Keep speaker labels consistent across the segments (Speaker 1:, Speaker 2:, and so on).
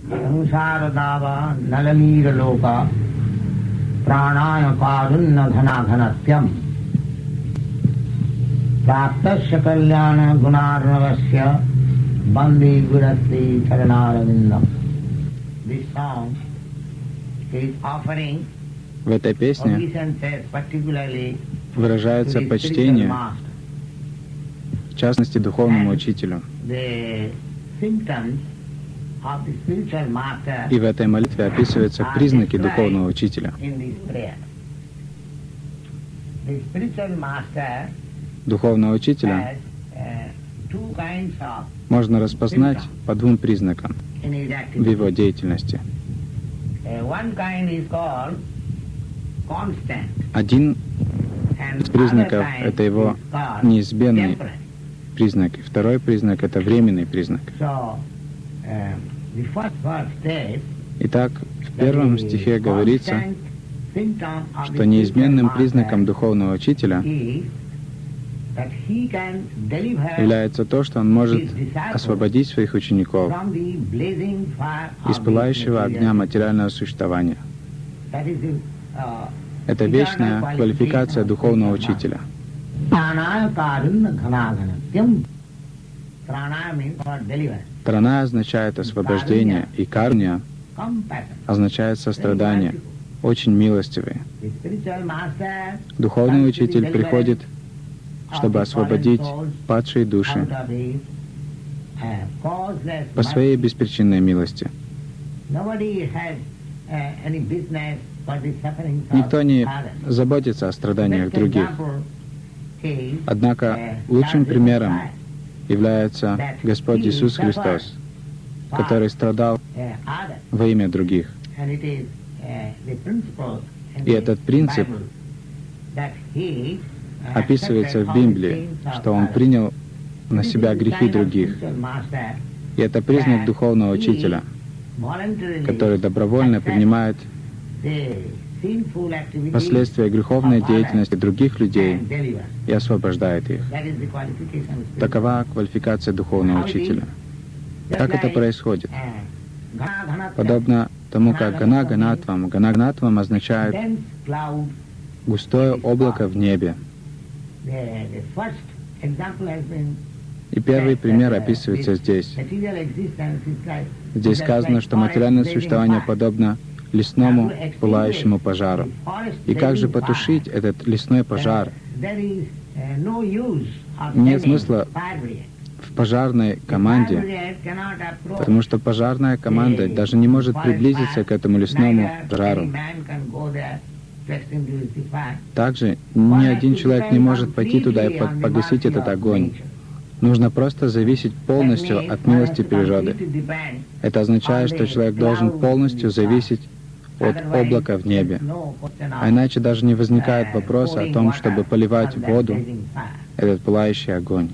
Speaker 1: Samsaradava nalamira loka pranaya karunna ghana ghanatyam praptasya kalyana gunarnavasya bandi gurati charanarvindam. This song is offering
Speaker 2: В этой песне
Speaker 1: obeisances particularly
Speaker 2: выражается
Speaker 1: to the
Speaker 2: почтение,
Speaker 1: spiritual master.
Speaker 2: в частности, духовному учителю.
Speaker 1: The symptoms of the spiritual master
Speaker 2: И в этой молитве описываются признаки духовного учителя.
Speaker 1: in this prayer. The spiritual master
Speaker 2: Духовного учителя
Speaker 1: has two kinds of
Speaker 2: можно распознать по двум признакам
Speaker 1: in his
Speaker 2: в
Speaker 1: activity.
Speaker 2: его деятельности.
Speaker 1: One kind is called constant,
Speaker 2: Один
Speaker 1: and
Speaker 2: из признаков
Speaker 1: other
Speaker 2: —
Speaker 1: kind
Speaker 2: это его
Speaker 1: is called
Speaker 2: неизменный
Speaker 1: temperate.
Speaker 2: признак. И второй признак — это временный признак.
Speaker 1: So, the first verse says
Speaker 2: Итак, в
Speaker 1: that
Speaker 2: первом
Speaker 1: the
Speaker 2: стихе говорится,
Speaker 1: constant symptom of
Speaker 2: что
Speaker 1: the
Speaker 2: неизменным
Speaker 1: spiritual
Speaker 2: признаком
Speaker 1: master
Speaker 2: духовного учителя
Speaker 1: is that he can deliver
Speaker 2: является то, что он может освободить своих учеников
Speaker 1: from the blazing fire of
Speaker 2: из
Speaker 1: this
Speaker 2: пылающего огня
Speaker 1: material.
Speaker 2: материального существования.
Speaker 1: That is the,
Speaker 2: Это вечная квалификация духовного учителя.
Speaker 1: Pranaya karunna ghana ghanatyam. Pranaya means for deliverance.
Speaker 2: Прана означает освобождение, и каруня
Speaker 1: Compassion.
Speaker 2: означает сострадание, очень милостивый.
Speaker 1: The spiritual master
Speaker 2: Духовный
Speaker 1: comes to
Speaker 2: учитель
Speaker 1: the
Speaker 2: приходит,
Speaker 1: deliverance
Speaker 2: чтобы
Speaker 1: of the
Speaker 2: освободить
Speaker 1: fallen souls
Speaker 2: падшие души
Speaker 1: out of his, causeless
Speaker 2: по своей
Speaker 1: mercy.
Speaker 2: беспричинной милости.
Speaker 1: Nobody has any business for the sufferings of
Speaker 2: Никто не
Speaker 1: others.
Speaker 2: заботится о страданиях
Speaker 1: Best
Speaker 2: других.
Speaker 1: example is,
Speaker 2: Однако лучшим
Speaker 1: Lord Jesus
Speaker 2: примером
Speaker 1: Christ,
Speaker 2: является Господь Иисус Христос, который страдал
Speaker 1: others.
Speaker 2: во имя других.
Speaker 1: And it is the principle in
Speaker 2: И
Speaker 1: the
Speaker 2: этот принцип
Speaker 1: Bible that he
Speaker 2: описывается в
Speaker 1: accepted all the
Speaker 2: Библии,
Speaker 1: sins of
Speaker 2: что Он
Speaker 1: others.
Speaker 2: принял на
Speaker 1: This is
Speaker 2: себя
Speaker 1: the
Speaker 2: грехи
Speaker 1: kind of
Speaker 2: других.
Speaker 1: spiritual master
Speaker 2: И это признак духовного учителя,
Speaker 1: voluntarily
Speaker 2: который добровольно принимает
Speaker 1: the sinful activities
Speaker 2: последствия греховной
Speaker 1: of others
Speaker 2: деятельности других людей
Speaker 1: and delivers.
Speaker 2: и освобождает их.
Speaker 1: That is the qualification of spiritual.
Speaker 2: Такова квалификация духовного учителя.
Speaker 1: Just
Speaker 2: Как это
Speaker 1: like,
Speaker 2: происходит?
Speaker 1: Ghana Ghanatvam,
Speaker 2: Подобно тому, как ганатвам. Ганатвам означает
Speaker 1: dense cloud.
Speaker 2: густое облако в небе.
Speaker 1: The first example has been
Speaker 2: И первый пример описывается здесь.
Speaker 1: material existence is like,
Speaker 2: Здесь сказано, что материальное существование подобно лесному пылающему пожару. И как же потушить этот лесной пожар? Нет смысла в пожарной команде, потому что пожарная команда даже не может приблизиться к этому лесному пожару. Также ни один человек не может пойти туда и погасить этот огонь. Нужно просто зависеть полностью от милости природы. Это означает, что человек должен полностью зависеть от облака в небе. А иначе даже не возникает вопроса о том, чтобы поливать в воду этот пылающий огонь.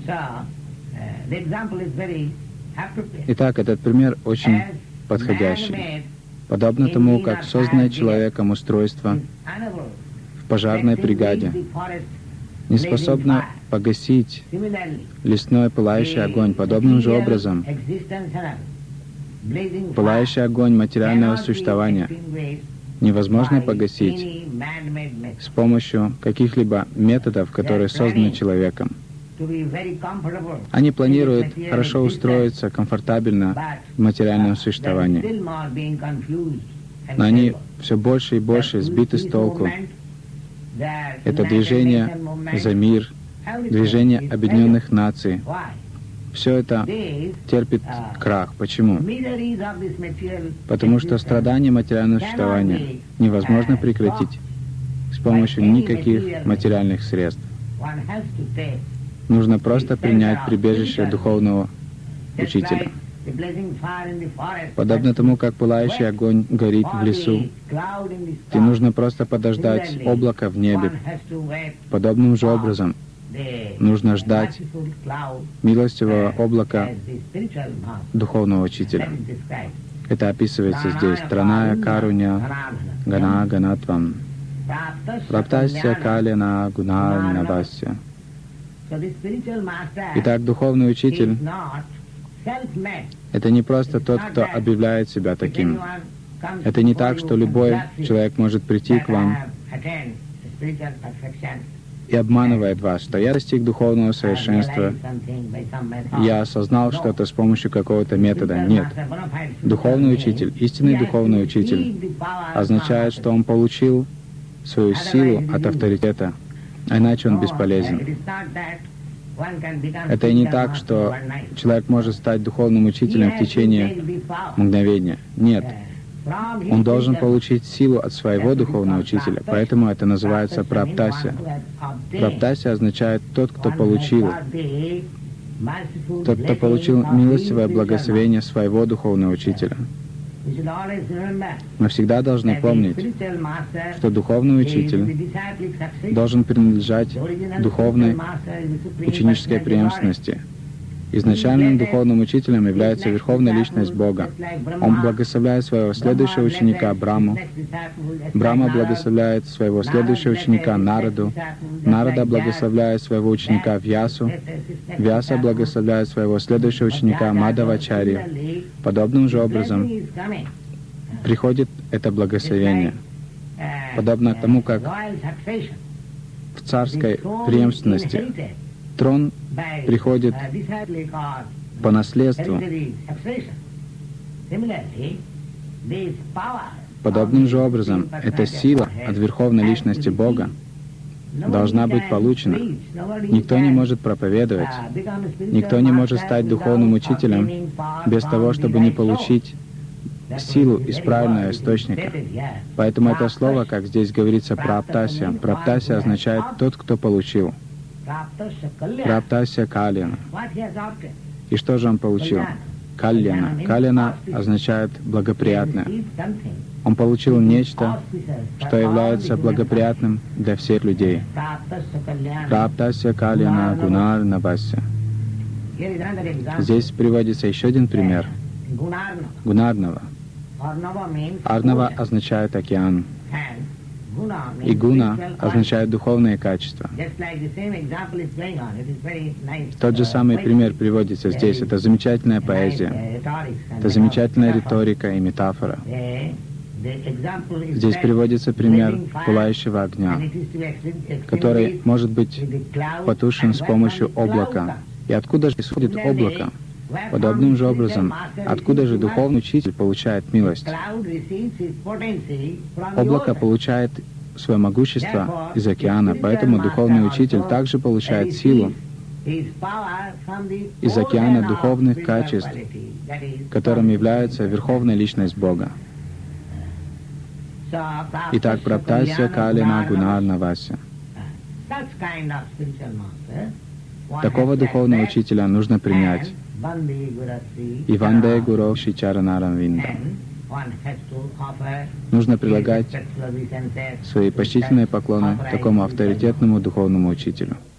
Speaker 2: Итак, этот пример очень подходящий. Подобно тому, как созданное человеком устройство в пожарной бригаде не способно погасить лесной пылающий огонь, подобным же образом пылающий огонь материального существования невозможно погасить с помощью каких-либо методов, которые созданы человеком. Они планируют хорошо устроиться комфортабельно в материальном существовании, но они все больше и больше сбиты с толку. Это движение за мир, движение Объединенных Наций. Все это терпит крах. Почему? Потому что страдания материального существования невозможно прекратить с помощью никаких материальных средств. Нужно просто принять прибежище духовного учителя. Подобно тому, как пылающий огонь горит в лесу, и нужно просто подождать облако в небе. Подобным же образом нужно ждать милостивого облака духовного учителя. Это описывается здесь. Траная каруня гана ганатвам. Праптасya калина гуна набасya. Итак, духовный учитель Это не просто тот, кто объявляет себя таким. Это не так, что любой человек может прийти к вам и обманывает вас, что я достиг духовного совершенства, я осознал что-то с помощью какого-то метода. Нет. Духовный учитель, истинный духовный учитель, означает, что он получил свою силу от авторитета, а иначе он бесполезен. Это и не так, что человек может стать духовным учителем в течение мгновения. Нет. Он должен получить силу от своего духовного учителя, поэтому это называется праптасия. Праптасия означает «тот, кто получил». Тот, кто получил милостивое благословение своего духовного учителя. Мы всегда должны помнить, что духовный учитель должен принадлежать духовной ученической преемственности. Изначальным духовным учителем является Верховная Личность Бога. Он благословляет своего следующего ученика Браму. Брахма благословляет своего следующего ученика Нараду. Нарада благословляет своего ученика Вьясу. Вьяса благословляет своего следующего ученика Мадхавачарью. Подобным же образом приходит это благословение. Подобно тому, как в царской преемственности трон приходит по наследству. Подобным же образом, эта сила от Верховной Личности Бога должна быть получена. Никто не может проповедовать, никто не может стать духовным учителем без того, чтобы не получить силу из правильного источника. Поэтому это слово, как здесь говорится, праптасия. Праптасия означает «тот, кто получил». Праптасия кальяна. И что же он получил? Кальяна. Кальяна означает благоприятное. Он получил нечто, что является благоприятным для всех людей. Праптасия кальяна гунар навасya. Здесь приводится еще один пример. Гунарнава. Арнава означает океан. И гуна означает духовные качества. Тот же самый пример приводится здесь. Это замечательная поэзия. Это замечательная риторика и метафора. Здесь приводится пример пылающего огня, который может быть потушен с помощью облака. И откуда же исходит облако? Подобным же образом, откуда же духовный учитель получает милость? Облако получает свое могущество из океана, поэтому духовный учитель также получает силу из океана духовных качеств, которым является Верховная Личность Бога. Итак, праптасия калина гунар навасya. Такого духовного учителя нужно принять. И ванде гуру шичаранарам винда. Нужно предлагать свои почтительные поклоны такому авторитетному духовному учителю.